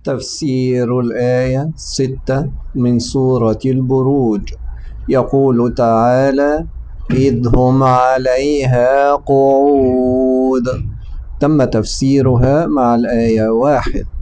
تفسير الآية 6 من سورة البروج. يقول تعالى: إذ هم عليها قعود. تم تفسيرها مع الآية 1.